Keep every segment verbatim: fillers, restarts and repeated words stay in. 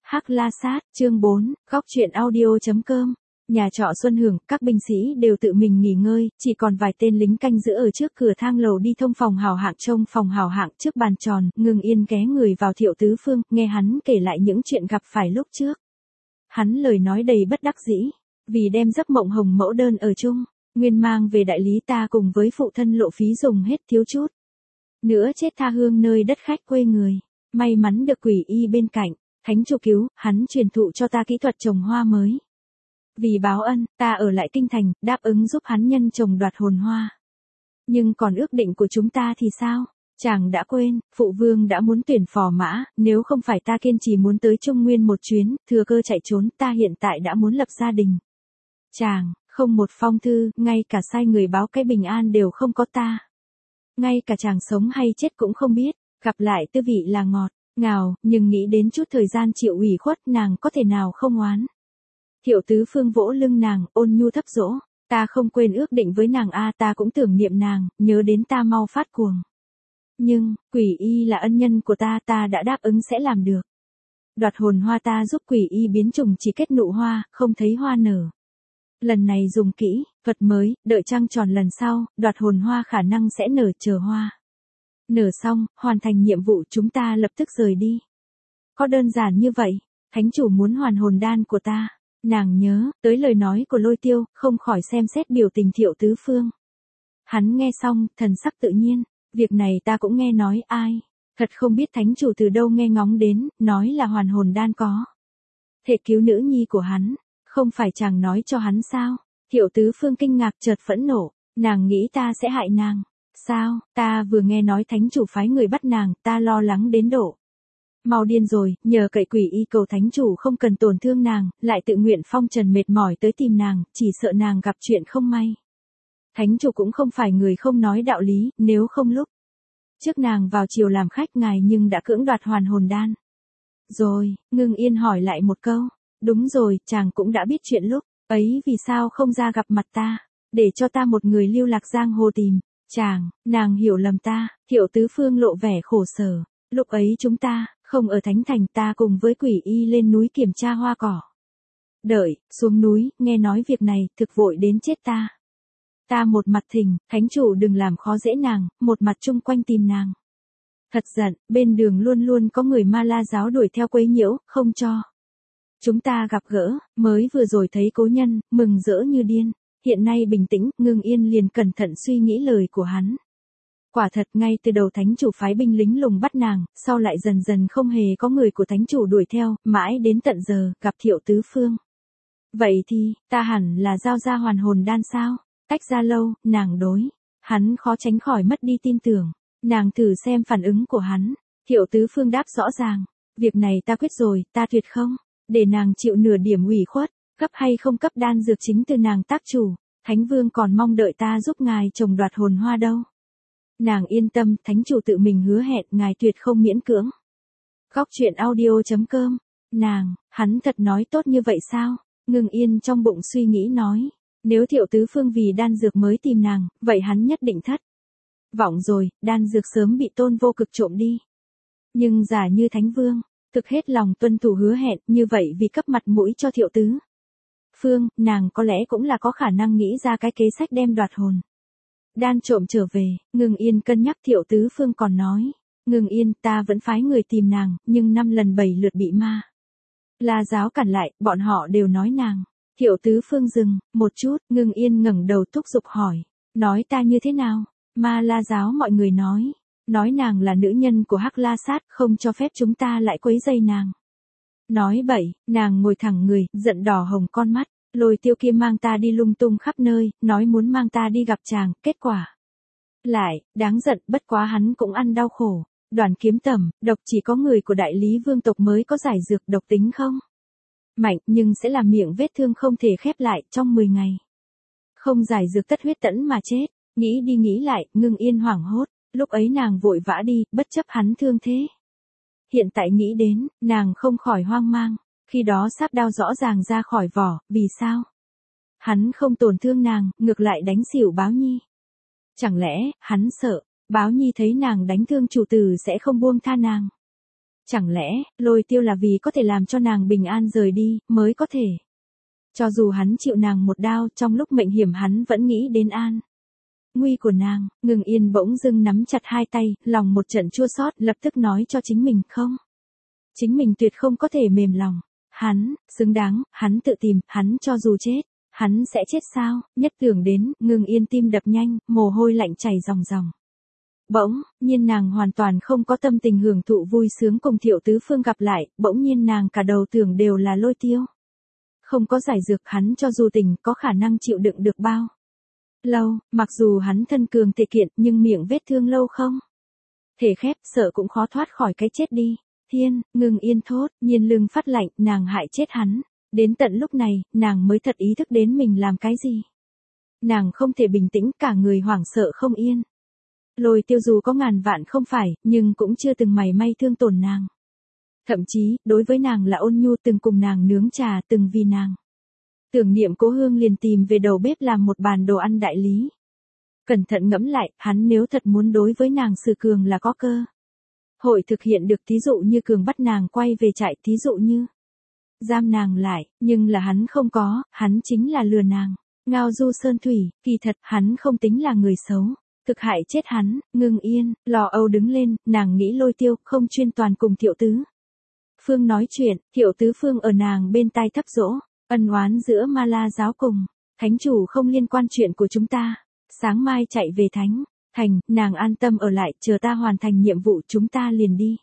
Hắc La Sát, chương bốn, góc truyện audio.com. Nhà trọ Xuân Hưởng, các binh sĩ đều tự mình nghỉ ngơi, chỉ còn vài tên lính canh giữ ở trước cửa thang lầu đi thông phòng hào hạng trông phòng hào hạng trước bàn tròn, Ngưng Yên ghé người vào Thiệu Tứ Phương, nghe hắn kể lại những chuyện gặp phải lúc trước. Hắn lời nói đầy bất đắc dĩ, vì đem giấc mộng hồng mẫu đơn ở chung, nguyên mang về đại lý ta cùng với phụ thân lộ phí dùng hết thiếu chút. Nữa chết tha hương nơi đất khách quê người, may mắn được Quỷ Y bên cạnh. Thánh chủ cứu, hắn truyền thụ cho ta kỹ thuật trồng hoa mới. Vì báo ân, ta ở lại kinh thành, đáp ứng giúp hắn nhân trồng đoạt hồn hoa. Nhưng còn ước định của chúng ta thì sao? Chàng đã quên, phụ vương đã muốn tuyển phò mã, nếu không phải ta kiên trì muốn tới Trung Nguyên một chuyến, thừa cơ chạy trốn, ta hiện tại đã muốn lập gia đình. Chàng, không một phong thư, ngay cả sai người báo cái bình an đều không có ta. Ngay cả chàng sống hay chết cũng không biết, gặp lại tư vị là ngọt. Ngào, nhưng nghĩ đến chút thời gian chịu ủy khuất nàng có thể nào không oán. Thiệu Tứ Phương vỗ lưng nàng, ôn nhu thấp dỗ, ta không quên ước định với nàng a, ta cũng tưởng niệm nàng, nhớ đến ta mau phát cuồng. Nhưng, Quỷ Y là ân nhân của ta, ta đã đáp ứng sẽ làm được. Đoạt hồn hoa ta giúp Quỷ Y biến trùng chỉ kết nụ hoa, không thấy hoa nở. Lần này dùng kỹ, vật mới, đợi trăng tròn lần sau, đoạt hồn hoa khả năng sẽ nở chờ hoa. Nở xong, hoàn thành nhiệm vụ chúng ta lập tức rời đi. Có đơn giản như vậy, thánh chủ muốn hoàn hồn đan của ta. Nàng nhớ, tới lời nói của Lôi Tiêu, không khỏi xem xét biểu tình Thiệu Tứ Phương. Hắn nghe xong, thần sắc tự nhiên, việc này ta cũng nghe nói ai. Thật không biết thánh chủ từ đâu nghe ngóng đến, nói là hoàn hồn đan có. Thể cứu nữ nhi của hắn, không phải chàng nói cho hắn sao? Thiệu Tứ Phương kinh ngạc chợt phẫn nộ, nàng nghĩ ta sẽ hại nàng. Sao, ta vừa nghe nói thánh chủ phái người bắt nàng, ta lo lắng đến độ. Mau điên rồi, nhờ cậy Quỷ Y cầu thánh chủ không cần tổn thương nàng, lại tự nguyện phong trần mệt mỏi tới tìm nàng, chỉ sợ nàng gặp chuyện không may. Thánh chủ cũng không phải người không nói đạo lý, nếu không lúc trước nàng vào chiều làm khách ngài nhưng đã cưỡng đoạt hoàn hồn đan. Rồi, Ngưng Yên hỏi lại một câu, đúng rồi, chàng cũng đã biết chuyện lúc ấy vì sao không ra gặp mặt ta, để cho ta một người lưu lạc giang hồ tìm. Chàng, nàng hiểu lầm ta, Thiệu Tứ Phương lộ vẻ khổ sở, lúc ấy chúng ta, không ở Thánh Thành, ta cùng với Quỷ Y lên núi kiểm tra hoa cỏ. Đợi, xuống núi, nghe nói việc này, thực vội đến chết ta. Ta một mặt thỉnh, thánh chủ đừng làm khó dễ nàng, một mặt chung quanh tìm nàng. Thật giận, bên đường luôn luôn có người Ma La giáo đuổi theo quấy nhiễu, không cho. Chúng ta gặp gỡ, mới vừa rồi thấy cố nhân, mừng rỡ như điên. Hiện nay bình tĩnh, Ngưng Yên liền cẩn thận suy nghĩ lời của hắn. Quả thật ngay từ đầu thánh chủ phái binh lính lùng bắt nàng, sau lại dần dần không hề có người của thánh chủ đuổi theo, mãi đến tận giờ, gặp Thiệu Tứ Phương. Vậy thì, ta hẳn là giao ra hoàn hồn đan sao? Cách ra lâu, nàng đối. Hắn khó tránh khỏi mất đi tin tưởng. Nàng thử xem phản ứng của hắn. Thiệu Tứ Phương đáp rõ ràng. Việc này ta quyết rồi, ta tuyệt không. Để nàng chịu nửa điểm ủy khuất. Cấp hay không cấp đan dược chính từ nàng tác chủ, Thánh Vương còn mong đợi ta giúp ngài trồng đoạt hồn hoa đâu. Nàng yên tâm, thánh chủ tự mình hứa hẹn, ngài tuyệt không miễn cưỡng. Góc truyện audio.com. Nàng, hắn thật nói tốt như vậy sao? Ngưng Yên trong bụng suy nghĩ nói, nếu Thiệu Tứ Phương vì đan dược mới tìm nàng, vậy hắn nhất định thất vọng rồi, đan dược sớm bị Tôn Vô Cực trộm đi. Nhưng giả như Thánh Vương thực hết lòng tuân thủ hứa hẹn, như vậy vì cấp mặt mũi cho Thiệu Tứ Phương, nàng có lẽ cũng là có khả năng nghĩ ra cái kế sách đem đoạt hồn đan trộm trở về. Ngưng Yên cân nhắc. Thiệu Tứ Phương còn nói, Ngưng Yên, ta vẫn phái người tìm nàng, nhưng năm lần bảy lượt bị Ma La giáo cản lại, bọn họ đều nói nàng. Thiệu Tứ Phương dừng một chút, Ngưng Yên ngẩng đầu thúc giục hỏi, nói ta như thế nào? Ma La giáo mọi người nói, nói nàng là nữ nhân của Hắc La Sát, không cho phép chúng ta lại quấy rầy nàng. Nói bậy, nàng ngồi thẳng người, giận đỏ hồng con mắt, Lôi Tiêu kia mang ta đi lung tung khắp nơi, nói muốn mang ta đi gặp chàng, kết quả lại, đáng giận, bất quá hắn cũng ăn đau khổ. Đoàn Kiếm Tẩm, độc chỉ có người của đại lý vương tộc mới có giải dược, độc tính không mạnh, nhưng sẽ làm miệng vết thương không thể khép lại trong mười ngày. Không giải dược tất huyết tẫn mà chết. Nghĩ đi nghĩ lại, Ngưng Yên hoảng hốt, lúc ấy nàng vội vã đi, bất chấp hắn thương thế. Hiện tại nghĩ đến, nàng không khỏi hoang mang. Khi đó sáp đao rõ ràng ra khỏi vỏ, vì sao? Hắn không tổn thương nàng, ngược lại đánh xỉu Báo Nhi. Chẳng lẽ, hắn sợ, Báo Nhi thấy nàng đánh thương chủ tử sẽ không buông tha nàng? Chẳng lẽ, Lôi Tiêu là vì có thể làm cho nàng bình an rời đi, mới có thể. Cho dù hắn chịu nàng một đao, trong lúc mệnh hiểm hắn vẫn nghĩ đến an nguy của nàng. Ngưng Yên bỗng dưng nắm chặt hai tay, lòng một trận chua xót, lập tức nói cho chính mình không. Chính mình tuyệt không có thể mềm lòng. Hắn, xứng đáng, hắn tự tìm, hắn cho dù chết, hắn sẽ chết sao? Nhất tưởng đến, Ngưng Yên tim đập nhanh, mồ hôi lạnh chảy ròng ròng. Bỗng nhiên nàng hoàn toàn không có tâm tình hưởng thụ vui sướng cùng Thiệu Tứ Phương gặp lại, bỗng nhiên nàng cả đầu tưởng đều là Lôi Tiêu. Không có giải dược hắn cho dù tình có khả năng chịu đựng được bao lâu, mặc dù hắn thân cường thể kiện nhưng miệng vết thương lâu không thể khép, sợ cũng khó thoát khỏi cái chết đi. Thiên, Ngưng Yên thốt, nhiên lưng phát lạnh, nàng hại chết hắn. Đến tận lúc này, nàng mới thật ý thức đến mình làm cái gì. Nàng không thể bình tĩnh, cả người hoảng sợ không yên. Lôi Tiêu dù có ngàn vạn không phải, nhưng cũng chưa từng mảy may thương tổn nàng. Thậm chí, đối với nàng là ôn nhu, từng cùng nàng nướng trà, từng vì nàng tưởng niệm Cố Hương liền tìm về đầu bếp làm một bàn đồ ăn đại lý. Cẩn thận ngẫm lại, hắn nếu thật muốn đối với nàng xử cường là có cơ hội thực hiện được, thí dụ như cường bắt nàng quay về trại, thí dụ như giam nàng lại, nhưng là hắn không có, hắn chính là lừa nàng. Ngao du sơn thủy, kỳ thật, hắn không tính là người xấu. Thực hại chết hắn. Ngưng Yên, lo âu đứng lên, nàng nghĩ Lôi Tiêu, không chuyên toàn cùng Thiệu Tứ Phương nói chuyện, Thiệu Tứ Phương ở nàng bên tai thấp dỗ, ân oán giữa Ma La giáo cùng thánh chủ không liên quan chuyện của chúng ta. Sáng mai chạy về thánh thành, nàng an tâm ở lại, chờ ta hoàn thành nhiệm vụ chúng ta liền đi.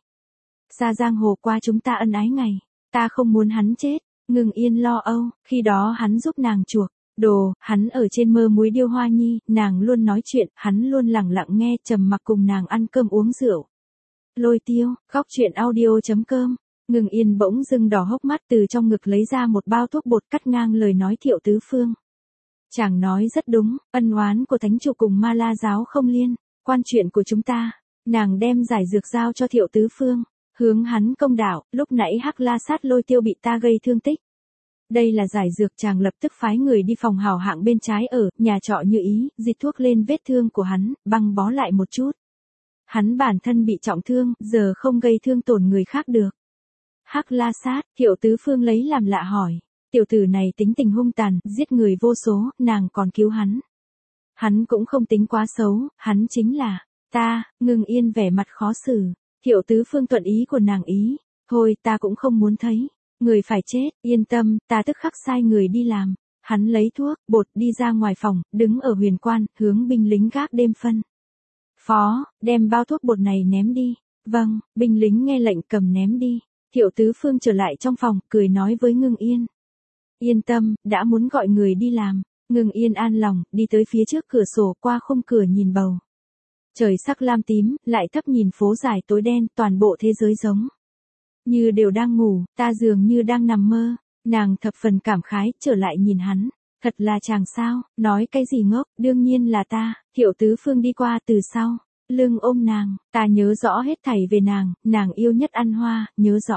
Xa giang hồ qua chúng ta ân ái ngày, ta không muốn hắn chết. Ngưng Yên lo âu, khi đó hắn giúp nàng chuộc đồ, hắn ở trên mơ muối điêu hoa nhi, nàng luôn nói chuyện, hắn luôn lặng lặng nghe, trầm mặc cùng nàng ăn cơm uống rượu. Lôi Tiêu, khóc chuyện audio.com. Ngưng Yên bỗng dưng đỏ hốc mắt, từ trong ngực lấy ra một bao thuốc bột, cắt ngang lời nói Thiệu Tứ Phương. Chàng nói rất đúng, ân oán của thánh chủ cùng Ma La giáo không liên quan chuyện của chúng ta. Nàng đem giải dược giao cho Thiệu Tứ Phương, hướng hắn công đạo, lúc nãy Hắc La Sát Lôi Tiêu bị ta gây thương tích. Đây là giải dược, chàng lập tức phái người đi phòng hảo hạng bên trái ở, nhà trọ Như Ý, dịch thuốc lên vết thương của hắn, băng bó lại một chút. Hắn bản thân bị trọng thương, giờ không gây thương tổn người khác được. Hắc La Sát, Thiệu Tứ Phương lấy làm lạ hỏi. Tiểu tử này tính tình hung tàn, giết người vô số, nàng còn cứu hắn. Hắn cũng không tính quá xấu, hắn chính là ta. Ngưng Yên vẻ mặt khó xử. Thiệu Tứ Phương thuận ý của nàng ý. Thôi ta cũng không muốn thấy người phải chết, yên tâm, ta tức khắc sai người đi làm. Hắn lấy thuốc, bột đi ra ngoài phòng, đứng ở huyền quan, hướng binh lính gác đêm phân phó, đem bao thuốc bột này ném đi. Vâng, binh lính nghe lệnh cầm ném đi. Thiệu Tứ Phương trở lại trong phòng, cười nói với Ngưng Yên. Yên tâm, đã muốn gọi người đi làm. Ngưng Yên an lòng, đi tới phía trước cửa sổ, qua khung cửa nhìn bầu trời sắc lam tím, lại thấp nhìn phố dài tối đen, toàn bộ thế giới giống như đều đang ngủ, ta dường như đang nằm mơ. Nàng thập phần cảm khái, trở lại nhìn hắn. Thật là chàng sao, nói cái gì ngốc, đương nhiên là ta. Thiệu Tứ Phương đi qua từ sau lưng ôm nàng, ta nhớ rõ hết thảy về nàng, nàng yêu nhất ăn hoa, nhớ rõ.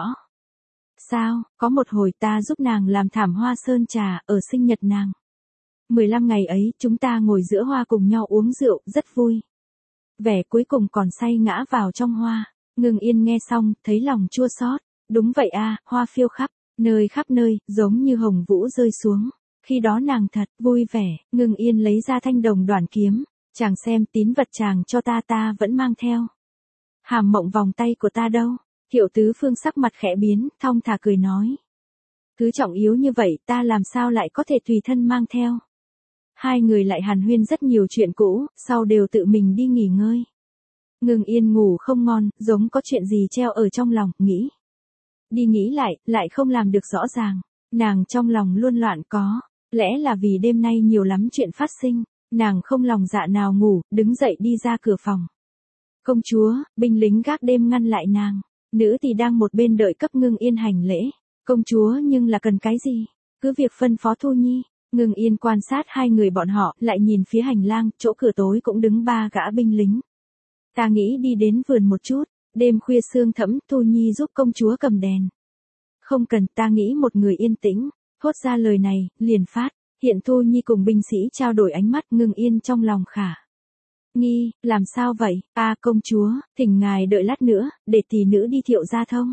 Sao, có một hồi ta giúp nàng làm thảm hoa sơn trà, ở sinh nhật nàng. mười lăm ngày ấy, chúng ta ngồi giữa hoa cùng nhau uống rượu, rất vui. Vẻ cuối cùng còn say ngã vào trong hoa. Ngưng Yên nghe xong, thấy lòng chua xót. Đúng vậy a, hoa phiêu khắp nơi khắp nơi, giống như hồng vũ rơi xuống. Khi đó nàng thật vui vẻ. Ngưng Yên lấy ra thanh đồng đoản kiếm. Chàng xem, tín vật chàng cho ta ta vẫn mang theo. Hàm mộng vòng tay của ta đâu? Thiệu Tứ Phương sắc mặt khẽ biến, thong thả cười nói. Cứ trọng yếu như vậy, ta làm sao lại có thể tùy thân mang theo? Hai người lại hàn huyên rất nhiều chuyện cũ, sau đều tự mình đi nghỉ ngơi. Ngưng Yên ngủ không ngon, giống có chuyện gì treo ở trong lòng, nghĩ. Đi nghĩ lại, lại không làm được rõ ràng. Nàng trong lòng luôn loạn, có lẽ là vì đêm nay nhiều lắm chuyện phát sinh. Nàng không lòng dạ nào ngủ, đứng dậy đi ra cửa phòng. Công chúa, binh lính gác đêm ngăn lại nàng. Nữ thì đang một bên đợi cấp Ngưng Yên hành lễ. Công chúa nhưng là cần cái gì? Cứ việc phân phó Thu Nhi. Ngưng Yên quan sát hai người bọn họ, lại nhìn phía hành lang, chỗ cửa tối cũng đứng ba gã binh lính. Ta nghĩ đi đến vườn một chút. Đêm khuya sương thẫm, Thu Nhi giúp công chúa cầm đèn. Không cần, ta nghĩ một người yên tĩnh. Thốt ra lời này, liền phát. Hiện Thu Nhi cùng binh sĩ trao đổi ánh mắt, Ngưng Yên trong lòng khả Nghi, làm sao vậy? A công chúa, thỉnh ngài đợi lát nữa, để tỷ nữ đi Thiệu gia thông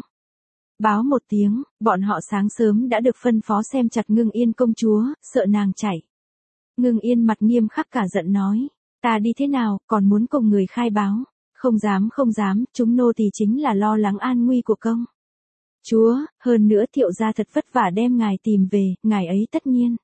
báo một tiếng, bọn họ sáng sớm đã được phân phó xem chặt Ngưng Yên công chúa, sợ nàng chạy. Ngưng Yên mặt nghiêm khắc cả giận nói, ta đi thế nào, còn muốn cùng người khai báo. Không dám không dám, chúng nô tỳ chính là lo lắng an nguy của công chúa, hơn nữa Thiệu gia thật vất vả đem ngài tìm về, ngài ấy tất nhiên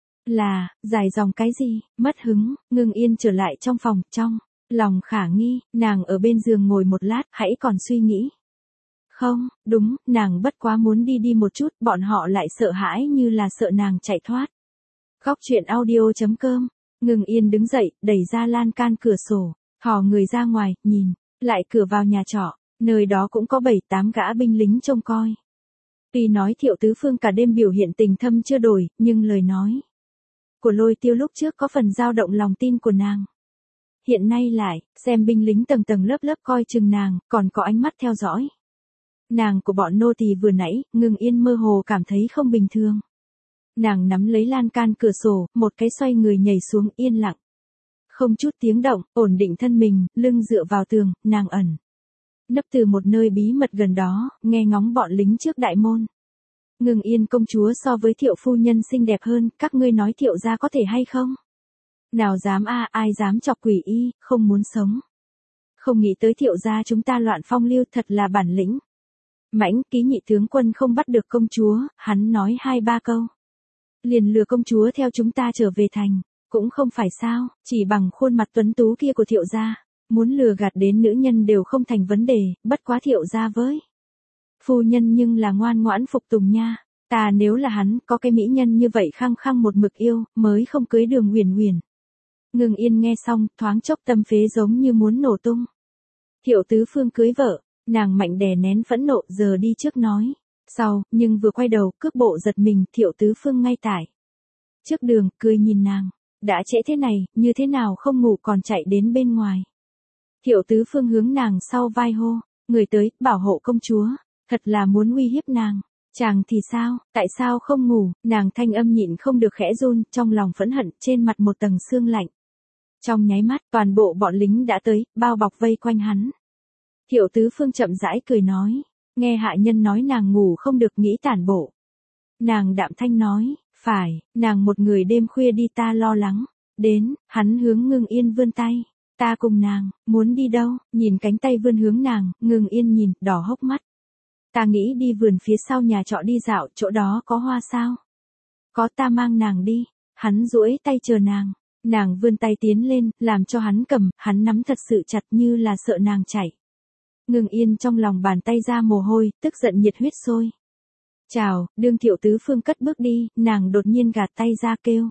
là, dài dòng cái gì, mất hứng. Ngưng Yên trở lại trong phòng, trong lòng khả nghi, nàng ở bên giường ngồi một lát, hãy còn suy nghĩ. Không, đúng, nàng bất quá muốn đi đi một chút, bọn họ lại sợ hãi như là sợ nàng chạy thoát. Góc truyện audio.com, Ngưng Yên đứng dậy, đẩy ra lan can cửa sổ, thò người ra ngoài, nhìn, lại cửa vào nhà trọ, nơi đó cũng có bảy tám gã binh lính trông coi. Tuy nói Thiệu Tứ Phương cả đêm biểu hiện tình thâm chưa đổi, nhưng lời nói của Lôi Tiêu lúc trước có phần dao động lòng tin của nàng. Hiện nay lại, xem binh lính tầng tầng lớp lớp coi chừng nàng, còn có ánh mắt theo dõi nàng của bọn nô tỳ vừa nãy, Ngưng Yên mơ hồ cảm thấy không bình thường. Nàng nắm lấy lan can cửa sổ, một cái xoay người nhảy xuống, yên lặng. Không chút tiếng động, ổn định thân mình, lưng dựa vào tường, nàng ẩn nấp từ một nơi bí mật gần đó, nghe ngóng bọn lính trước đại môn. Ngưng Yên công chúa so với Thiệu phu nhân xinh đẹp hơn, các ngươi nói Thiệu gia có thể hay không? Nào dám a, ai dám chọc quỷ y, không muốn sống. Không nghĩ tới Thiệu gia chúng ta loạn phong lưu, thật là bản lĩnh. Mãnh Ký nhị tướng quân không bắt được công chúa, hắn nói hai ba câu liền lừa công chúa theo chúng ta trở về thành, cũng không phải sao, chỉ bằng khuôn mặt tuấn tú kia của Thiệu gia, muốn lừa gạt đến nữ nhân đều không thành vấn đề, bất quá Thiệu gia với phu nhân nhưng là ngoan ngoãn phục tùng nha. Ta nếu là hắn, có cái mỹ nhân như vậy khăng khăng một mực yêu, mới không cưới Đường Uyển Uyển. Ngưng Yên nghe xong, thoáng chốc tâm phế giống như muốn nổ tung. Thiệu Tứ Phương cưới vợ, nàng mạnh đè nén phẫn nộ, giờ đi trước nói sau, nhưng vừa quay đầu, cước bộ giật mình, Thiệu Tứ Phương ngay tại trước đường, cười nhìn nàng, đã trễ thế này, như thế nào không ngủ còn chạy đến bên ngoài. Thiệu Tứ Phương hướng nàng sau vai hô, người tới, bảo hộ công chúa, thật là muốn uy hiếp nàng. Chàng thì sao, tại sao không ngủ, nàng thanh âm nhịn không được khẽ run, trong lòng phẫn hận, trên mặt một tầng sương lạnh. Trong nháy mắt, toàn bộ bọn lính đã tới, bao bọc vây quanh hắn. Thiệu Tứ Phương chậm rãi cười nói, nghe hạ nhân nói nàng ngủ không được, nghĩ tản bộ. Nàng đạm thanh nói, phải, nàng một người đêm khuya đi, ta lo lắng. Đến, hắn hướng Ngưng Yên vươn tay, ta cùng nàng, muốn đi đâu, nhìn cánh tay vươn hướng nàng, Ngưng Yên nhìn, đỏ hốc mắt. Ta nghĩ đi vườn phía sau nhà trọ đi dạo, chỗ đó có hoa sao? Có, ta mang nàng đi. Hắn duỗi tay chờ nàng. Nàng vươn tay tiến lên, làm cho hắn cầm, hắn nắm thật sự chặt như là sợ nàng chạy. Ngưng Yên trong lòng bàn tay ra mồ hôi, tức giận nhiệt huyết sôi. Chào, đương Thiệu Tứ Phương cất bước đi, nàng đột nhiên gạt tay ra kêu.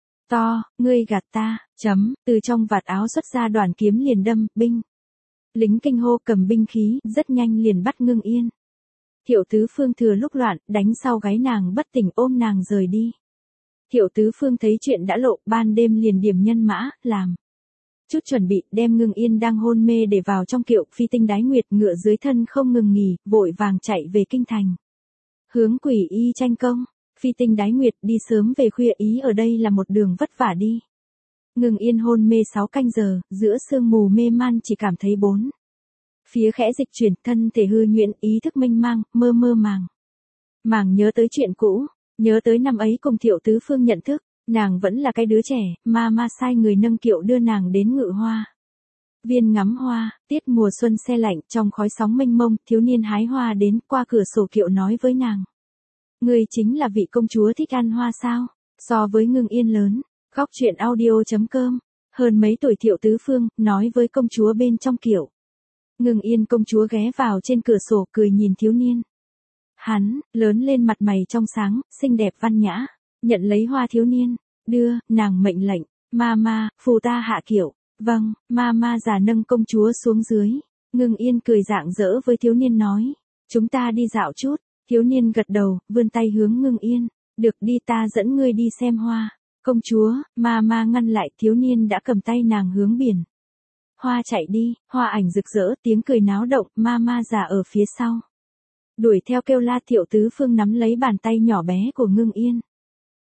To, ngươi gạt ta, chấm, từ trong vạt áo xuất ra đoàn kiếm liền đâm, binh. Lính kinh hô cầm binh khí, rất nhanh liền bắt Ngưng Yên. Thiệu Tứ Phương thừa lúc loạn, đánh sau gáy nàng bất tỉnh, ôm nàng rời đi. Thiệu Tứ Phương thấy chuyện đã lộ, ban đêm liền điểm nhân mã, làm chút chuẩn bị, đem Ngưng Yên đang hôn mê để vào trong kiệu, phi tinh đái nguyệt ngựa dưới thân không ngừng nghỉ, vội vàng chạy về kinh thành. Hướng Quỷ Y tranh công, phi tinh đái nguyệt đi sớm về khuya, ý ở đây là một đường vất vả đi. Ngưng Yên hôn mê sáu canh giờ, giữa sương mù mê man chỉ cảm thấy bốn phía khẽ dịch chuyển, thân thể hư nhuyễn, ý thức mênh mang, mơ mơ màng. Màng nhớ tới chuyện cũ, nhớ tới năm ấy cùng Thiệu Tứ Phương nhận thức, nàng vẫn là cái đứa trẻ, ma ma sai người nâng kiệu đưa nàng đến Ngự Hoa viên ngắm hoa, tiết mùa xuân se lạnh, trong khói sóng mênh mông, thiếu niên hái hoa đến, qua cửa sổ kiệu nói với nàng. Ngươi chính là vị công chúa thích ăn hoa sao? So với Ngưng Yên lớn, góc truyện audio.com, hơn mấy tuổi Thiệu Tứ Phương, nói với công chúa bên trong kiệu. Ngưng Yên công chúa ghé vào trên cửa sổ, cười nhìn thiếu niên. Hắn, lớn lên mặt mày trong sáng, xinh đẹp văn nhã, nhận lấy hoa thiếu niên, đưa, nàng mệnh lệnh, ma ma, phù ta hạ kiệu. Vâng, ma ma già nâng công chúa xuống dưới. Ngưng Yên cười rạng rỡ với thiếu niên nói, chúng ta đi dạo chút. Thiếu niên gật đầu, vươn tay hướng Ngưng Yên, được đi, ta dẫn ngươi đi xem hoa. Công chúa, ma ma ngăn lại, thiếu niên đã cầm tay nàng hướng biển. Hoa chạy đi, hoa ảnh rực rỡ, tiếng cười náo động, ma ma già ở phía sau. Đuổi theo kêu la. Thiệu Tứ Phương nắm lấy bàn tay nhỏ bé của Ngưng Yên.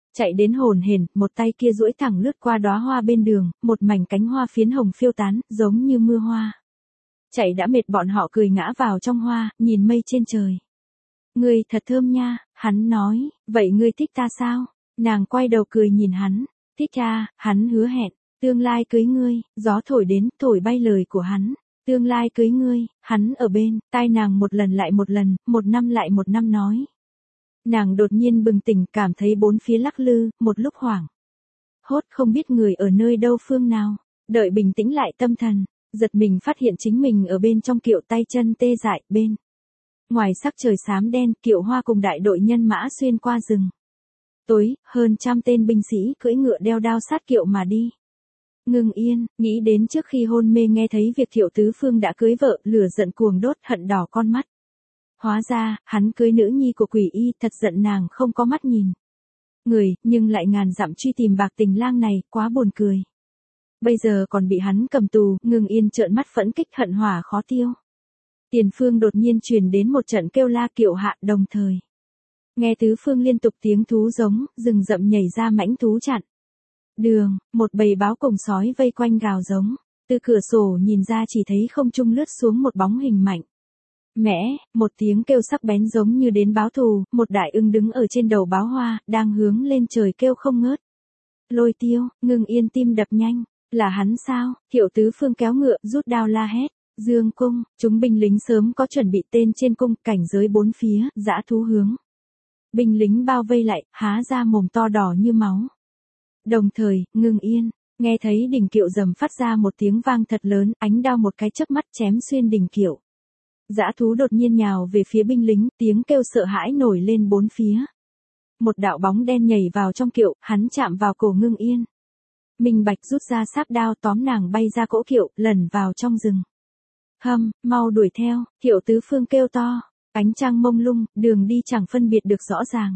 Chạy đến hồn hển, một tay kia duỗi thẳng lướt qua đóa hoa bên đường, một mảnh cánh hoa phiến hồng phiêu tán, giống như mưa hoa. Chạy đã mệt bọn họ cười ngã vào trong hoa, nhìn mây trên trời. Ngươi thật thơm nha, hắn nói, vậy ngươi thích ta sao? Nàng quay đầu cười nhìn hắn, thích cha, hắn hứa hẹn, tương lai cưới ngươi, gió thổi đến, thổi bay lời của hắn. Tương lai cưới ngươi, hắn ở bên, tai nàng một lần lại một lần, một năm lại một năm nói. Nàng đột nhiên bừng tỉnh cảm thấy bốn phía lắc lư, một lúc hoảng. Hốt không biết người ở nơi đâu phương nào, đợi bình tĩnh lại tâm thần, giật mình phát hiện chính mình ở bên trong kiệu tay chân tê dại, bên. Ngoài sắc trời xám đen, kiệu hoa cùng đại đội nhân mã xuyên qua rừng. Tối, hơn trăm tên binh sĩ cưỡi ngựa đeo đao sát kiệu mà đi. Ngưng Yên, nghĩ đến trước khi hôn mê nghe thấy việc Thiệu Tứ Phương đã cưới vợ, lửa giận cuồng đốt, hận đỏ con mắt. Hóa ra, hắn cưới nữ nhi của Quỷ Y, thật giận nàng không có mắt nhìn. Người, nhưng lại ngàn dặm truy tìm bạc tình lang này, quá buồn cười. Bây giờ còn bị hắn cầm tù, Ngưng Yên trợn mắt phẫn kích hận hỏa khó tiêu. Tiền phương đột nhiên truyền đến một trận kêu la kiệu hạ đồng thời. Nghe tứ phương liên tục tiếng thú giống, rừng rậm nhảy ra mãnh thú chặn. Đường, một bầy báo cùng sói vây quanh gào giống, từ cửa sổ nhìn ra chỉ thấy không trung lướt xuống một bóng hình mạnh. Mẽ, một tiếng kêu sắc bén giống như đến báo thù, một đại ưng đứng ở trên đầu báo hoa, đang hướng lên trời kêu không ngớt. Lôi Tiêu, Ngưng Yên tim đập nhanh, là hắn sao? Thiệu Tứ Phương kéo ngựa, rút đao la hét. Dương cung, chúng binh lính sớm có chuẩn bị tên trên cung, cảnh giới bốn phía, dã thú hướng. Binh lính bao vây lại, há ra mồm to đỏ như máu. Đồng thời, Ngưng Yên, nghe thấy đỉnh kiệu rầm phát ra một tiếng vang thật lớn, ánh đao một cái chớp mắt chém xuyên đỉnh kiệu. Dã thú đột nhiên nhào về phía binh lính, tiếng kêu sợ hãi nổi lên bốn phía. Một đạo bóng đen nhảy vào trong kiệu, hắn chạm vào cổ Ngưng Yên. Minh Bạch rút ra sáp đao tóm nàng bay ra cỗ kiệu, lẩn vào trong rừng. Hâm, mau đuổi theo, Thiệu Tứ Phương kêu to, ánh trăng mông lung, đường đi chẳng phân biệt được rõ ràng.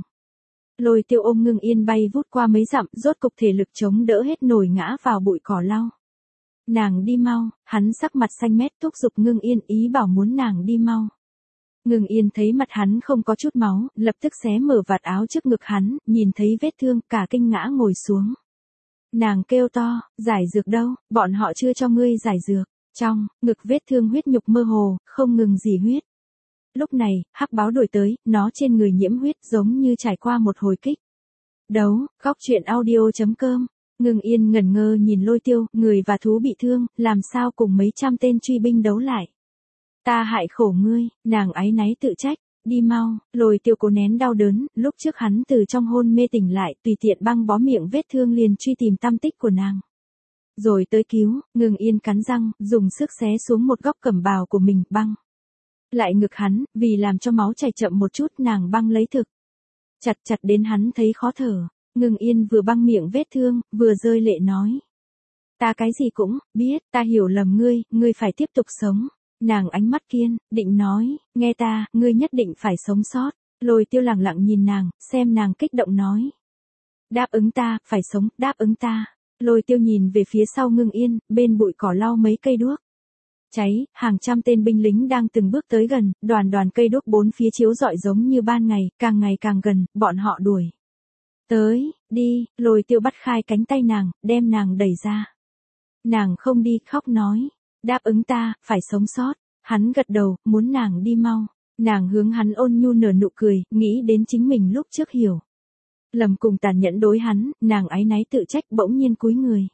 Lôi Tiêu ôm Ngưng Yên bay vút qua mấy dặm, rốt cục thể lực chống đỡ hết nổi ngã vào bụi cỏ lau. Nàng đi mau, hắn sắc mặt xanh mét thúc giục Ngưng Yên ý bảo muốn nàng đi mau. Ngưng Yên thấy mặt hắn không có chút máu, lập tức xé mở vạt áo trước ngực hắn, nhìn thấy vết thương, cả kinh ngã ngồi xuống. Nàng kêu to, giải dược đâu, bọn họ chưa cho ngươi giải dược. Trong, ngực vết thương huyết nhục mơ hồ, không ngừng gì huyết. Lúc này, hắc báo đuổi tới, nó trên người nhiễm huyết giống như trải qua một hồi kích. Đấu, góc truyện audio chấm com. Ngưng Yên ngẩn ngơ nhìn Lôi Tiêu, người và thú bị thương, làm sao cùng mấy trăm tên truy binh đấu lại. Ta hại khổ ngươi, nàng áy náy tự trách, đi mau, Lôi Tiêu cố nén đau đớn, lúc trước hắn từ trong hôn mê tỉnh lại, tùy tiện băng bó miệng vết thương liền truy tìm tăm tích của nàng. Rồi tới cứu, Ngưng Yên cắn răng, dùng sức xé xuống một góc cẩm bào của mình, băng. Lại ngực hắn, vì làm cho máu chảy chậm một chút nàng băng lấy thực. Chặt chặt đến hắn thấy khó thở, Ngưng Yên vừa băng miệng vết thương, vừa rơi lệ nói. Ta cái gì cũng, biết, ta hiểu lầm ngươi, ngươi phải tiếp tục sống. Nàng ánh mắt kiên, định nói, nghe ta, ngươi nhất định phải sống sót. Lôi Tiêu lặng lặng nhìn nàng, xem nàng kích động nói. Đáp ứng ta, phải sống, đáp ứng ta. Lôi Tiêu nhìn về phía sau Ngưng Yên, bên bụi cỏ lau mấy cây đuốc. Cháy, hàng trăm tên binh lính đang từng bước tới gần, đoàn đoàn cây đuốc bốn phía chiếu rọi giống như ban ngày, càng ngày càng gần, bọn họ đuổi. Tới, đi, Lôi Tiêu bắt khai cánh tay nàng, đem nàng đẩy ra. Nàng không đi, khóc nói, đáp ứng ta, phải sống sót. Hắn gật đầu, muốn nàng đi mau. Nàng hướng hắn ôn nhu nở nụ cười, nghĩ đến chính mình lúc trước hiểu. Lầm cùng tàn nhẫn đối hắn, nàng áy náy tự trách bỗng nhiên cúi người.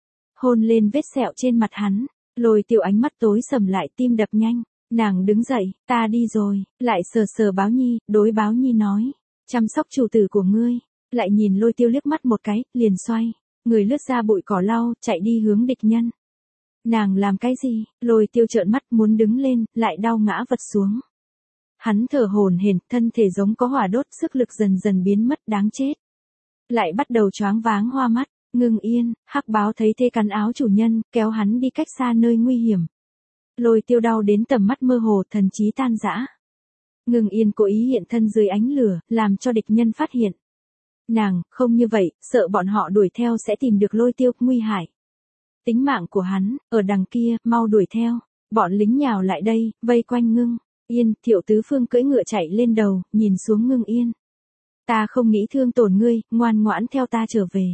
Hôn lên vết sẹo trên mặt hắn, Lôi Tiêu ánh mắt tối sầm lại tim đập nhanh. Nàng đứng dậy, ta đi rồi, lại sờ sờ Báo Nhi, đối Báo Nhi nói. Chăm sóc chủ tử của ngươi, lại nhìn Lôi Tiêu liếc mắt một cái, liền xoay. Người lướt ra bụi cỏ lau, chạy đi hướng địch nhân. Nàng làm cái gì? Lôi Tiêu trợn mắt muốn đứng lên, lại đau ngã vật xuống. Hắn thở hổn hển, thân thể giống có hỏa đốt, sức lực dần dần biến mất, đáng chết. Lại bắt đầu choáng váng hoa mắt, Ngưng Yên, hắc báo thấy thế cắn áo chủ nhân, kéo hắn đi cách xa nơi nguy hiểm. Lôi Tiêu đau đến tầm mắt mơ hồ, thần trí tan rã. Ngưng Yên cố ý hiện thân dưới ánh lửa, làm cho địch nhân phát hiện. Nàng, không như vậy, sợ bọn họ đuổi theo sẽ tìm được Lôi Tiêu, nguy hại. Tính mạng của hắn, ở đằng kia, mau đuổi theo. Bọn lính nhào lại đây, vây quanh Ngưng Yên, Thiệu Tứ Phương cưỡi ngựa chạy lên đầu, nhìn xuống Ngưng Yên. Ta không nghĩ thương tổn ngươi, ngoan ngoãn theo ta trở về.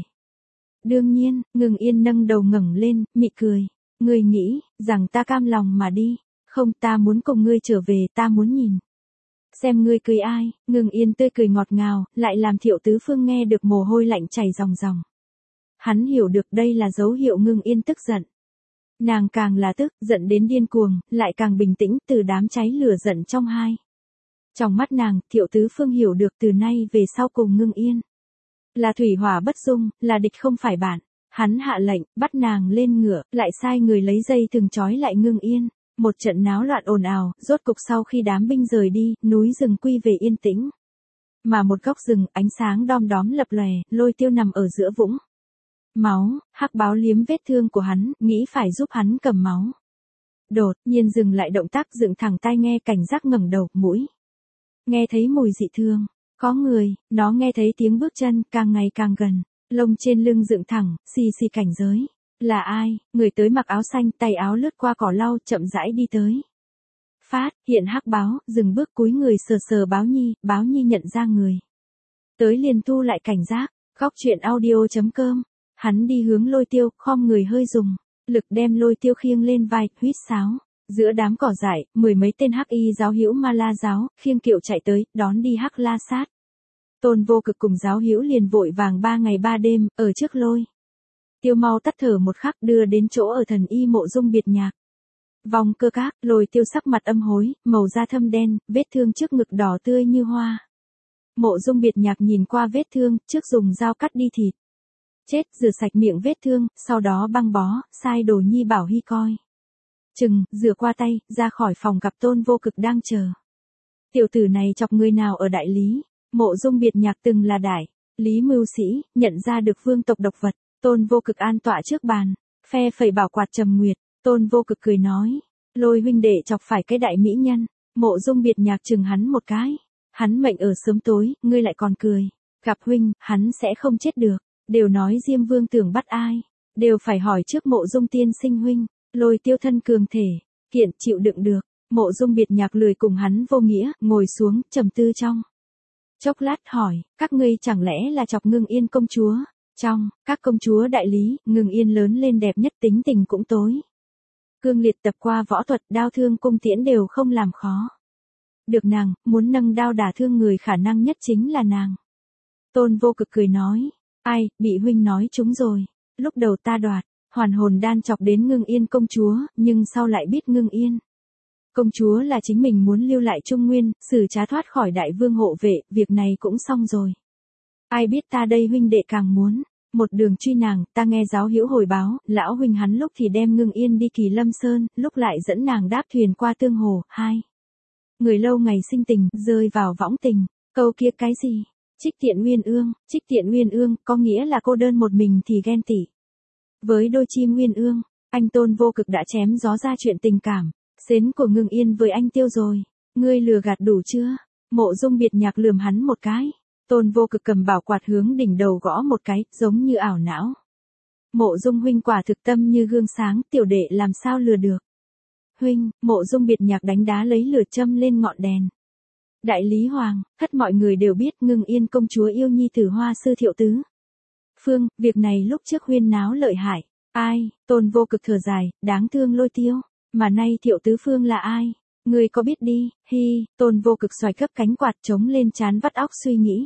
Đương nhiên, Ngưng Yên nâng đầu ngẩng lên, mị cười. Ngươi nghĩ, rằng ta cam lòng mà đi. Không, ta muốn cùng ngươi trở về, ta muốn nhìn. Xem ngươi cười ai, Ngưng Yên tươi cười ngọt ngào, lại làm Thiệu Tứ Phương nghe được mồ hôi lạnh chảy ròng ròng. Hắn hiểu được đây là dấu hiệu Ngưng Yên tức giận. Nàng càng là tức, giận đến điên cuồng, lại càng bình tĩnh từ đám cháy lửa giận trong hai. Trong mắt nàng, Thiệu Tứ Phương hiểu được từ nay về sau cùng Ngưng Yên. Là thủy hỏa bất dung, là địch không phải bạn. Hắn hạ lệnh, bắt nàng lên ngựa, lại sai người lấy dây thừng trói lại Ngưng Yên. Một trận náo loạn ồn ào, rốt cục sau khi đám binh rời đi, núi rừng quy về yên tĩnh. Mà một góc rừng, ánh sáng đom đóm lập lòe, Lôi Tiêu nằm ở giữa vũng máu, Hắc Báo liếm vết thương của hắn, nghĩ phải giúp hắn cầm máu. Đột nhiên dừng lại động tác, dựng thẳng tai nghe, cảnh giác ngẩng đầu, mũi nghe thấy mùi dị thương, có người, nó nghe thấy tiếng bước chân, càng ngày càng gần, lông trên lưng dựng thẳng, xì xì cảnh giới. Là ai? Người tới mặc áo xanh, tay áo lướt qua cỏ lau, chậm rãi đi tới. Phát, hiện Hắc Báo, dừng bước cúi người sờ sờ Báo Nhi, Báo Nhi nhận ra người tới liền thu lại cảnh giác. Góc truyện audio chấm com. Hắn đi hướng Lôi Tiêu, khom người hơi dùng lực đem Lôi Tiêu khiêng lên vai, huýt sáo. Giữa đám cỏ dại, mười mấy tên Hắc Y giáo hữu Ma La giáo, khiêng kiệu chạy tới, đón đi Hắc La Sát. Tôn Vô Cực cùng giáo hữu liền vội vàng ba ngày ba đêm, ở trước Lôi Tiêu mau tắt thở một khắc, đưa đến chỗ ở Thần Y Mộ Dung Biệt Nhạc. Vòng cơ các, Lôi Tiêu sắc mặt âm hối, màu da thâm đen, vết thương trước ngực đỏ tươi như hoa. Mộ Dung Biệt Nhạc nhìn qua vết thương, trước dùng dao cắt đi thịt. Chết, rửa sạch miệng vết thương, sau đó băng bó, sai Đồ Nhi bảo Hy coi chừng, rửa qua tay, ra khỏi phòng gặp Tôn Vô Cực đang chờ. Tiểu tử này chọc người nào ở Đại Lý? Mộ Dung Biệt Nhạc từng là đại lý mưu sĩ, nhận ra được vương tộc độc vật. Tôn Vô Cực an tọa trước bàn, phe phẩy bảo quạt trầm nguyệt. Tôn Vô Cực cười nói, Lôi huynh đệ chọc phải cái đại mỹ nhân. Mộ Dung Biệt Nhạc chừng hắn một cái. Hắn mệnh ở sớm tối, ngươi lại còn cười. Gặp huynh, hắn sẽ không chết được. Đều nói Diêm Vương tưởng bắt ai, đều phải hỏi trước Mộ Dung tiên sinh huynh. Lôi Tiêu thân cường thể, kiện chịu đựng được. Mộ Dung Biệt Nhạc lười cùng hắn vô nghĩa, ngồi xuống, trầm tư trong chốc lát hỏi, các ngươi chẳng lẽ là chọc Ngưng Yên công chúa? Trong các công chúa Đại Lý, Ngưng Yên lớn lên đẹp nhất, tính tình cũng tối cương liệt, tập qua võ thuật, đao thương cung tiễn đều không làm khó được nàng, muốn nâng đao đả thương người khả năng nhất chính là nàng. Tôn Vô Cực cười nói, ai, bị huynh nói trúng rồi. Lúc đầu ta đoạt hoàn hồn đan chọc đến Ngưng Yên công chúa, nhưng sau lại biết Ngưng Yên công chúa là chính mình muốn lưu lại Trung Nguyên, xử trá thoát khỏi đại vương hộ vệ, việc này cũng xong rồi. Ai biết ta đây huynh đệ càng muốn một đường truy nàng. Ta nghe giáo hữu hồi báo, lão huynh hắn lúc thì đem Ngưng Yên đi Kỳ Lâm Sơn, lúc lại dẫn nàng đáp thuyền qua Tương Hồ. Hai người lâu ngày sinh tình, rơi vào võng tình. Câu kia cái gì? Trích Tiện Uyên Ương. Trích Tiện Uyên Ương có nghĩa là cô đơn một mình thì ghen tị với đôi chim uyên ương. Anh Tôn Vô Cực đã chém gió ra chuyện tình cảm xến của Ngưng Yên với anh Tiêu rồi. Ngươi lừa gạt đủ chưa? Mộ Dung Biệt Nhạc lườm hắn một cái. Tôn Vô Cực cầm bảo quạt hướng đỉnh đầu gõ một cái, giống như ảo não. Mộ Dung huynh quả thực tâm như gương sáng, tiểu đệ làm sao lừa được? Huynh, Mộ Dung Biệt Nhạc đánh đá lấy lửa châm lên ngọn đèn. Đại Lý Hoàng, tất mọi người đều biết Ngưng Yên công chúa yêu nhi tử Hoa sư Thiệu Tứ Phương, việc này lúc trước huyên náo lợi hại. Ai? Tôn Vô Cực thở dài, đáng thương Lôi Tiêu. Mà nay Thiệu Tứ Phương là ai? Ngươi có biết đi? Hi, Tôn Vô Cực xoài cấp cánh quạt trống lên trán vắt óc suy nghĩ.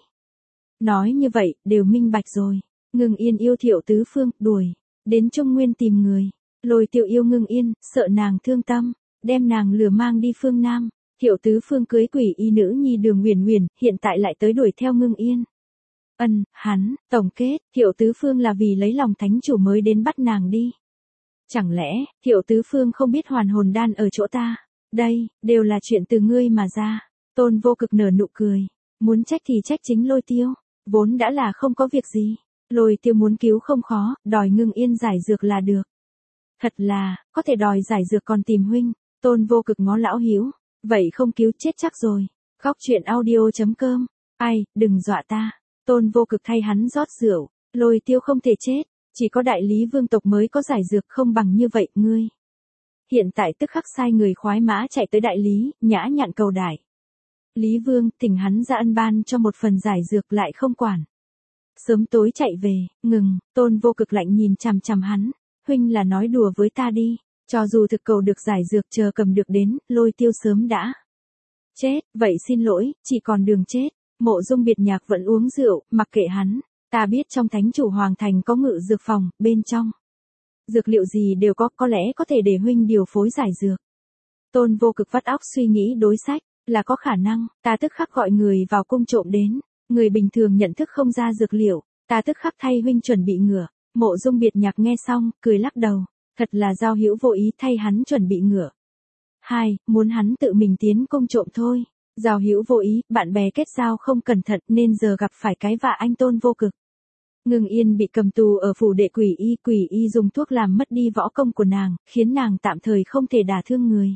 Nói như vậy, đều minh bạch rồi. Ngưng Yên yêu Thiệu Tứ Phương, đuổi đến Trung Nguyên tìm người. Lôi Tiêu yêu Ngưng Yên, sợ nàng thương tâm, đem nàng lừa mang đi phương Nam. Thiệu Tứ Phương cưới quỷ y nữ nhi Đường Uyển Uyển, hiện tại lại tới đuổi theo Ngưng Yên. Ân, hắn, tổng kết, Thiệu Tứ Phương là vì lấy lòng thánh chủ mới đến bắt nàng đi. Chẳng lẽ, Thiệu Tứ Phương không biết hoàn hồn đan ở chỗ ta? Đây, đều là chuyện từ ngươi mà ra. Tôn Vô Cực nở nụ cười. Muốn trách thì trách chính Lôi Tiêu. Vốn đã là không có việc gì. Lôi Tiêu muốn cứu không khó, đòi Ngưng Yên giải dược là được. Thật là, có thể đòi giải dược còn tìm huynh. Tôn Vô Cực ngó lão hiếu. Vậy không cứu chết chắc rồi. Góc truyện audio chấm com. Ai, đừng dọa ta. Tôn Vô Cực thay hắn rót rượu. Lôi Tiêu không thể chết. Chỉ có Đại Lý vương tộc mới có giải dược, không bằng như vậy, ngươi. Hiện tại tức khắc sai người khoái mã chạy tới Đại Lý, nhã nhặn cầu đại. Lý Vương thỉnh hắn ra ân ban cho một phần giải dược lại không quản. Sớm tối chạy về, ngừng, Tôn Vô Cực lạnh nhìn chằm chằm hắn, huynh là nói đùa với ta đi, cho dù thực cầu được giải dược chờ cầm được đến, Lôi Tiêu sớm đã chết, vậy xin lỗi, chỉ còn đường chết. Mộ Dung Biệt Nhạc vẫn uống rượu, mặc kệ hắn, ta biết trong thánh chủ hoàng thành có ngự dược phòng, bên trong dược liệu gì đều có, có lẽ có thể để huynh điều phối giải dược. Tôn Vô Cực vắt óc suy nghĩ đối sách, là có khả năng, ta tức khắc gọi người vào cung trộm đến, người bình thường nhận thức không ra dược liệu, ta tức khắc thay huynh chuẩn bị ngựa. Mộ Dung Biệt Nhạc nghe xong, cười lắc đầu, thật là Giao Hữu vô ý thay hắn chuẩn bị ngựa. Hai, muốn hắn tự mình tiến cung trộm thôi. Giao Hữu vô ý, bạn bè kết giao không cẩn thận nên giờ gặp phải cái vạ anh Tôn Vô Cực. Ngưng Yên bị cầm tù ở phủ đệ Quỷ Y, Quỷ Y dùng thuốc làm mất đi võ công của nàng, khiến nàng tạm thời không thể đả thương người.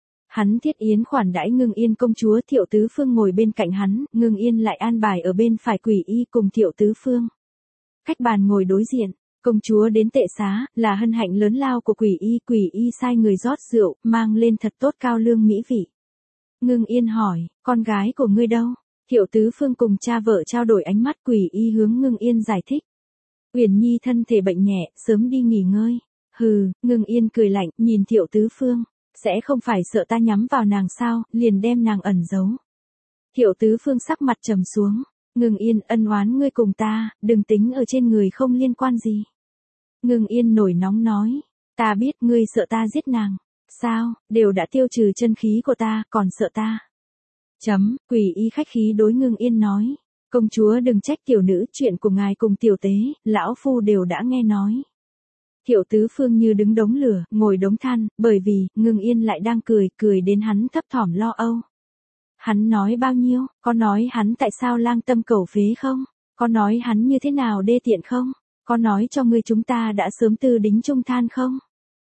Hắn thiết yến khoản đãi Ngưng Yên công chúa, Thiệu Tứ Phương ngồi bên cạnh hắn, Ngưng Yên lại an bài ở bên phải Quỷ Y cùng Thiệu Tứ Phương. Cách bàn ngồi đối diện, công chúa đến tệ xá, là hân hạnh lớn lao của Quỷ Y, Quỷ Y sai người rót rượu, mang lên thật tốt cao lương mỹ vị. Ngưng Yên hỏi, con gái của ngươi đâu? Thiệu Tứ Phương cùng cha vợ trao đổi ánh mắt, Quỷ Y hướng Ngưng Yên giải thích. Uyển Nhi thân thể bệnh nhẹ, sớm đi nghỉ ngơi. Hừ, Ngưng Yên cười lạnh, nhìn Thiệu Tứ Phương, sẽ không phải sợ ta nhắm vào nàng sao, liền đem nàng ẩn giấu. Thiệu Tứ Phương sắc mặt trầm xuống, Ngưng Yên ân oán ngươi cùng ta, đừng tính ở trên người không liên quan gì. Ngưng Yên nổi nóng nói, ta biết ngươi sợ ta giết nàng. Sao, đều đã tiêu trừ chân khí của ta, còn sợ ta. Chấm, Quỷ Y khách khí đối Ngưng Yên nói. Công chúa đừng trách tiểu nữ, chuyện của ngài cùng tiểu tế, lão phu đều đã nghe nói. Thiệu Tứ Phương như đứng đống lửa, ngồi đống than, bởi vì, Ngưng Yên lại đang cười, cười đến hắn thấp thỏm lo âu. Hắn nói bao nhiêu, có nói hắn tại sao lang tâm cầu phế không? Có nói hắn như thế nào đê tiện không? Có nói cho ngươi chúng ta đã sớm tư đính chung than không?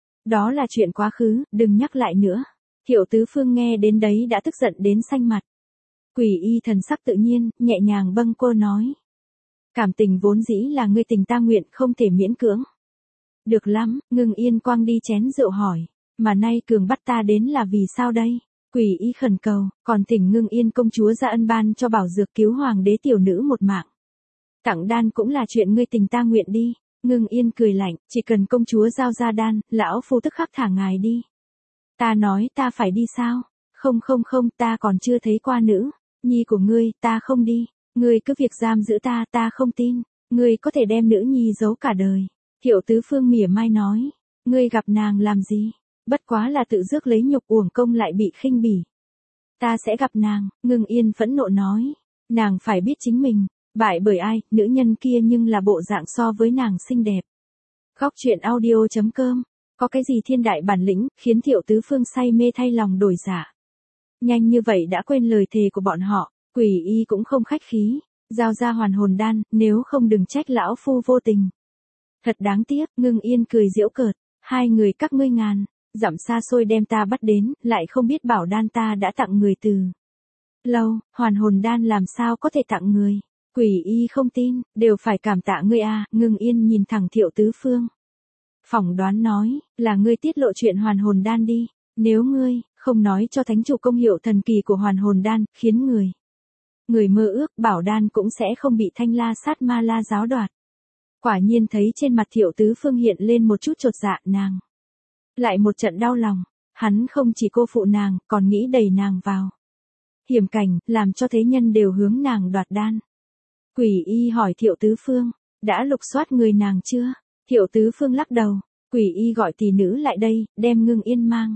Đó là chuyện quá khứ, đừng nhắc lại nữa. Thiệu Tứ Phương nghe đến đấy đã tức giận đến xanh mặt. Quỷ Y thần sắc tự nhiên, nhẹ nhàng bâng cô nói. Cảm tình vốn dĩ là ngươi tình ta nguyện, không thể miễn cưỡng. Được lắm, Ngưng Yên quang đi chén rượu hỏi, mà nay cường bắt ta đến là vì sao đây? Quỷ Y khẩn cầu, còn thỉnh Ngưng Yên công chúa ra ân ban cho bảo dược cứu hoàng đế tiểu nữ một mạng. Tặng đan cũng là chuyện ngươi tình ta nguyện đi. Ngưng Yên cười lạnh, chỉ cần công chúa giao ra đan, lão phu tức khắc thả ngài đi. Ta nói ta phải đi sao? Không không không, ta còn chưa thấy qua nữ nhi của ngươi, ta không đi. Ngươi cứ việc giam giữ ta, ta không tin. Ngươi có thể đem nữ nhi giấu cả đời. Thiệu Tứ Phương mỉa mai nói, ngươi gặp nàng làm gì? Bất quá là tự rước lấy nhục, uổng công lại bị khinh bỉ. Ta sẽ gặp nàng. Ngưng Yên phẫn nộ nói, nàng phải biết chính mình bại bởi ai, nữ nhân kia nhưng là bộ dạng so với nàng xinh đẹp. Góc truyện audio chấm com, có cái gì thiên đại bản lĩnh, khiến Thiệu Tứ Phương say mê thay lòng đổi dạ. Nhanh như vậy đã quên lời thề của bọn họ, Quỷ Y cũng không khách khí, giao ra hoàn hồn đan, nếu không đừng trách lão phu vô tình. Thật đáng tiếc, Ngưng Yên cười giễu cợt, hai người các ngươi ngàn dặm xa xôi đem ta bắt đến, lại không biết bảo đan ta đã tặng người từ lâu, hoàn hồn đan làm sao có thể tặng người. Quỷ Y không tin, đều phải cảm tạ ngươi a. Ngưng Yên nhìn thẳng Thiệu Tứ Phương. Phỏng đoán nói, là ngươi tiết lộ chuyện hoàn hồn đan đi. Nếu ngươi không nói cho thánh chủ công hiệu thần kỳ của hoàn hồn đan, khiến người người mơ ước bảo đan cũng sẽ không bị Thanh La Sát Ma La giáo đoạt. Quả nhiên thấy trên mặt Thiệu Tứ Phương hiện lên một chút chột dạ, nàng lại một trận đau lòng. Hắn không chỉ cô phụ nàng, còn nghĩ đẩy nàng vào hiểm cảnh, làm cho thế nhân đều hướng nàng đoạt đan. Quỷ Y hỏi Thiệu Tứ Phương, đã lục soát người nàng chưa? Thiệu Tứ Phương lắc đầu. Quỷ Y gọi tỷ nữ lại đây, đem Ngưng Yên mang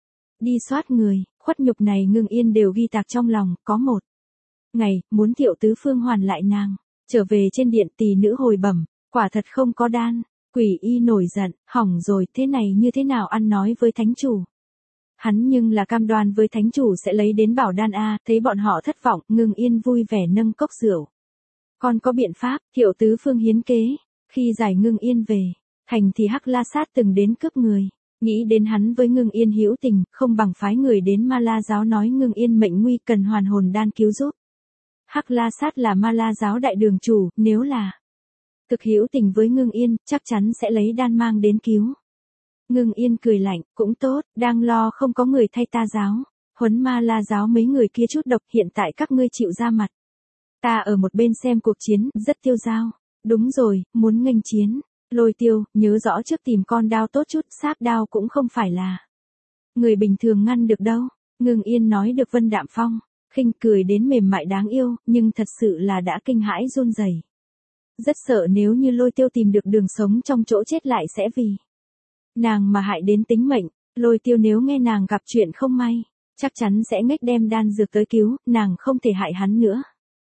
đi soát người. Khuất nhục này Ngưng Yên đều ghi tạc trong lòng. Có một ngày, muốn Thiệu Tứ Phương hoàn lại nàng. Trở về trên điện, tỷ nữ hồi bẩm, quả thật không có đan. Quỷ Y nổi giận, hỏng rồi, thế này như thế nào ăn nói với thánh chủ? Hắn nhưng là cam đoan với thánh chủ sẽ lấy đến bảo đan a. Thấy bọn họ thất vọng, Ngưng Yên vui vẻ nâng cốc rượu. Còn có biện pháp. Thiệu Tứ Phương hiến kế. Khi giải Ngưng Yên về thành thì Hắc La Sát từng đến cướp người. Nghĩ đến hắn với Ngưng Yên hữu tình, không bằng phái người đến Ma La giáo nói Ngưng Yên mệnh nguy cần hoàn hồn đan cứu giúp. Hắc La Sát là Ma La giáo đại đường chủ, nếu là thực hữu tình với Ngưng Yên, chắc chắn sẽ lấy đan mang đến cứu. Ngưng Yên cười lạnh, cũng tốt, đang lo không có người thay ta giáo Huấn Ma La giáo mấy người kia chút độc, hiện tại các ngươi chịu ra mặt. Ta ở một bên xem cuộc chiến, rất tiêu dao. Đúng rồi, muốn nghênh chiến. Lôi Tiêu, nhớ rõ trước tìm con đao tốt chút, sáp đao cũng không phải là người bình thường ngăn được đâu. Ngưng Yên nói được Vân Đạm Phong, khinh cười đến mềm mại đáng yêu, nhưng thật sự là đã kinh hãi run rẩy. Rất sợ nếu như Lôi Tiêu tìm được đường sống trong chỗ chết lại sẽ vì nàng mà hại đến tính mệnh. Lôi Tiêu nếu nghe nàng gặp chuyện không may, chắc chắn sẽ nghếch đem đan dược tới cứu, nàng không thể hại hắn nữa.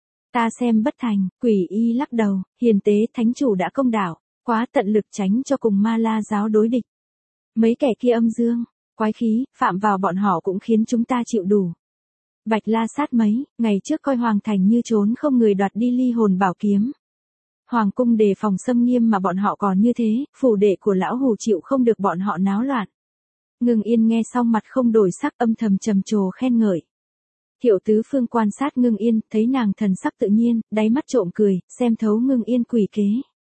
Ta xem bất thành, Quỷ Y lắc đầu, hiền tế thánh chủ đã công đạo, quá tận lực tránh cho cùng Ma La giáo đối địch. Mấy kẻ kia âm dương, quái khí, phạm vào bọn họ cũng khiến chúng ta chịu đủ. Bạch La Sát mấy, ngày trước coi Hoàng Thành như trốn không người đoạt đi ly hồn bảo kiếm. Hoàng cung đề phòng xâm nghiêm mà bọn họ còn như thế, phủ đệ của lão hù chịu không được bọn họ náo loạn. Ngưng Yên nghe xong mặt không đổi sắc, âm thầm trầm trồ khen ngợi. Thiệu Tứ Phương quan sát Ngưng Yên, thấy nàng thần sắc tự nhiên, đáy mắt trộm cười, xem thấu Ngưng Yên quỷ kế.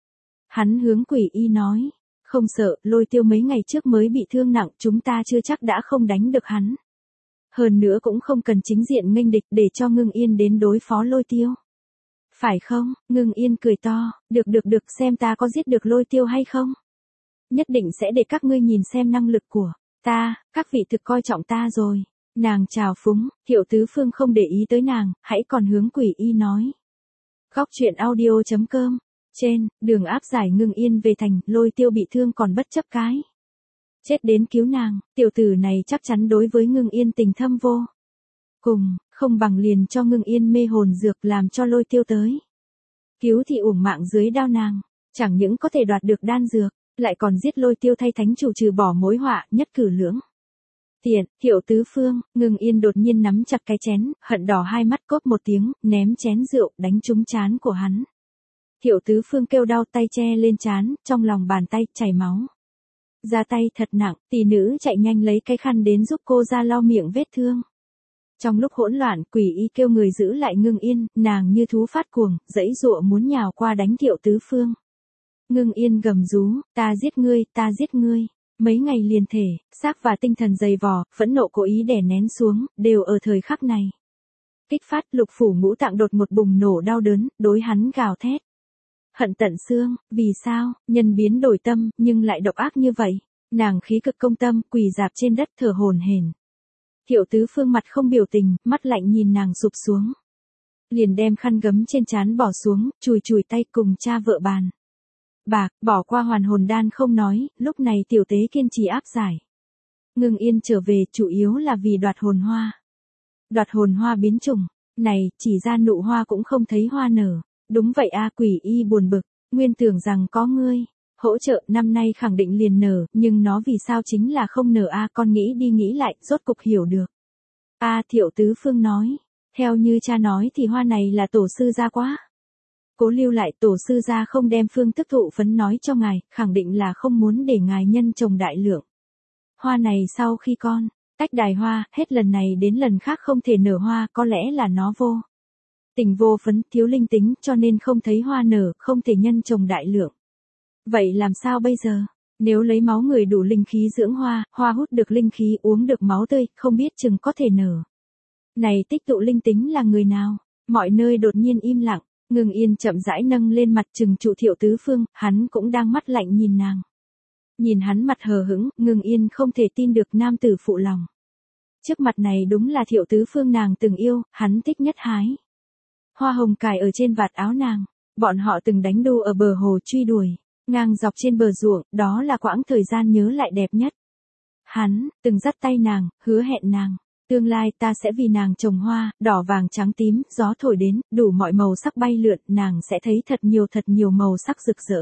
Hắn hướng Quỷ Y nói, không sợ, Lôi Tiêu mấy ngày trước mới bị thương nặng, chúng ta chưa chắc đã không đánh được hắn. Hơn nữa cũng không cần chính diện nghênh địch để cho Ngưng Yên đến đối phó Lôi Tiêu. Phải không? Ngưng Yên cười to, được được được, xem ta có giết được Lôi Tiêu hay không. Nhất định sẽ để các ngươi nhìn xem năng lực của ta, các vị thực coi trọng ta rồi. Nàng chào phúng, Thiệu Tứ Phương không để ý tới nàng, hãy còn hướng Quỷ Y nói. Góc truyện audio chấm com. Trên, đường áp giải Ngưng Yên về thành, Lôi Tiêu bị thương còn bất chấp cái chết đến cứu nàng, tiểu tử này chắc chắn đối với Ngưng Yên tình thâm vô cùng, không bằng liền cho Ngưng Yên mê hồn dược làm cho Lôi Tiêu tới cứu thì uổng mạng dưới đao nàng, chẳng những có thể đoạt được đan dược, lại còn giết Lôi Tiêu thay thánh chủ trừ bỏ mối họa, nhất cử lưỡng tiện. Thiệu Tứ Phương, Ngưng Yên đột nhiên nắm chặt cái chén, hận đỏ hai mắt, cốp một tiếng, ném chén rượu đánh trúng trán của hắn. Thiệu Tứ Phương kêu đau, tay che lên trán, trong lòng bàn tay chảy máu. Ra tay thật nặng, tỷ nữ chạy nhanh lấy cái khăn đến giúp cô ra lau miệng vết thương. Trong lúc hỗn loạn, Quỷ Y kêu người giữ lại Ngưng Yên, nàng như thú phát cuồng, giãy giụa muốn nhào qua đánh Thiệu Tứ Phương. Ngưng Yên gầm rú, ta giết ngươi, ta giết ngươi. Mấy ngày liền thể, xác và tinh thần dày vò, phẫn nộ cố ý đè nén xuống, đều ở thời khắc này kích phát, lục phủ ngũ tạng đột một bùng nổ đau đớn, đối hắn gào thét. Hận tận xương, vì sao, nhân biến đổi tâm, nhưng lại độc ác như vậy. Nàng khí cực công tâm, quỳ dạp trên đất thở hổn hển. Thiệu Tứ Phương mặt không biểu tình, mắt lạnh nhìn nàng sụp xuống. Liền đem khăn gấm trên trán bỏ xuống, chùi chùi tay cùng cha vợ bàn bạc, bỏ qua hoàn hồn đan không nói, lúc này tiểu tế kiên trì áp giải. Ngưng Yên trở về chủ yếu là vì đoạt hồn hoa. Đoạt hồn hoa biến chủng, này, chỉ ra nụ hoa cũng không thấy hoa nở. Đúng vậy a, Quỷ Y buồn bực, nguyên tưởng rằng có ngươi hỗ trợ năm nay khẳng định liền nở, nhưng nó vì sao chính là không nở a, con nghĩ đi nghĩ lại, rốt cục hiểu được. A, Thiệu Tứ Phương nói, theo như cha nói thì hoa này là tổ sư gia quá. Cố lưu lại, tổ sư gia không đem phương thức thụ phấn nói cho ngài, khẳng định là không muốn để ngài nhân trồng đại lượng. Hoa này sau khi con tách đài hoa, hết lần này đến lần khác không thể nở hoa, có lẽ là nó vô tình vô phấn, thiếu linh tính, cho nên không thấy hoa nở, không thể nhân trồng đại lượng. Vậy làm sao bây giờ? Nếu lấy máu người đủ linh khí dưỡng hoa, hoa hút được linh khí, uống được máu tươi, không biết chừng có thể nở. Này tích tụ linh tính là người nào? Mọi nơi đột nhiên im lặng, Ngưng Yên chậm rãi nâng lên mặt trừng trụ Thiệu Tứ Phương, hắn cũng đang mắt lạnh nhìn nàng. Nhìn hắn mặt hờ hững, Ngưng Yên không thể tin được nam tử phụ lòng. Trước mặt này đúng là Thiệu Tứ Phương nàng từng yêu, hắn thích nhất hái. Hoa hồng cài ở trên vạt áo nàng, bọn họ từng đánh đu ở bờ hồ truy đuổi, ngang dọc trên bờ ruộng, đó là quãng thời gian nhớ lại đẹp nhất. Hắn, từng dắt tay nàng, hứa hẹn nàng, tương lai ta sẽ vì nàng trồng hoa, đỏ vàng trắng tím, gió thổi đến, đủ mọi màu sắc bay lượn, nàng sẽ thấy thật nhiều thật nhiều màu sắc rực rỡ.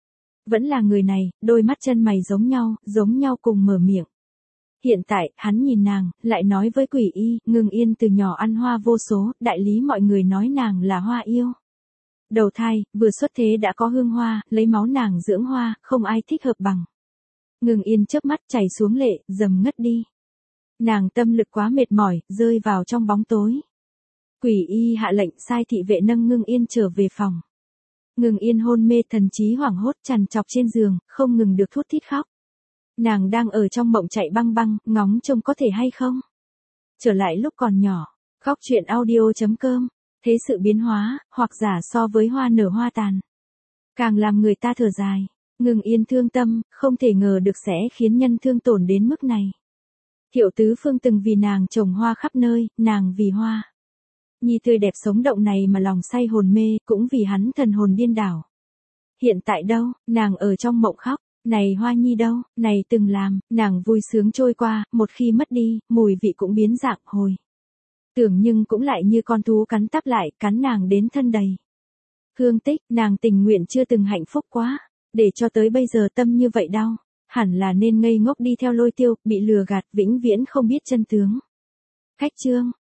Vẫn là người này, đôi mắt chân mày giống nhau, giống nhau cùng mở miệng. Hiện tại, hắn nhìn nàng, lại nói với Quỷ Y, Ngưng Yên từ nhỏ ăn hoa vô số, đại lý mọi người nói nàng là hoa yêu. Đầu thai, vừa xuất thế đã có hương hoa, lấy máu nàng dưỡng hoa, không ai thích hợp bằng. Ngưng Yên chớp mắt chảy xuống lệ, dầm ngất đi. Nàng tâm lực quá mệt mỏi, rơi vào trong bóng tối. Quỷ Y hạ lệnh sai thị vệ nâng Ngưng Yên trở về phòng. Ngưng Yên hôn mê, thần trí hoảng hốt, trằn trọc trên giường, không ngừng được thút thít khóc. Nàng đang ở trong mộng chạy băng băng, ngóng trông có thể hay không Trở lại lúc còn nhỏ. Góc truyện audio.com. Thế sự biến hóa, hoặc giả so với hoa nở hoa tàn. Càng làm người ta thở dài. Ngừng yên thương tâm, không thể ngờ được sẽ khiến nhân thương tổn đến mức này. Thiệu Tứ Phương từng vì nàng trồng hoa khắp nơi, nàng vì hoa nhi tươi đẹp sống động này mà lòng say hồn mê, cũng vì hắn thần hồn điên đảo. Hiện tại đâu, nàng ở trong mộng khóc, này hoa nhi đâu, này từng làm, nàng vui sướng trôi qua, một khi mất đi, mùi vị cũng biến dạng hồi. Tưởng nhưng cũng lại như con thú cắn tắp lại, cắn nàng đến thân đầy. Hương tích, nàng tình nguyện chưa từng hạnh phúc quá, để cho tới bây giờ tâm như vậy đau, hẳn là nên ngây ngốc đi theo Lôi Tiêu, bị lừa gạt vĩnh viễn không biết chân tướng. Cách chương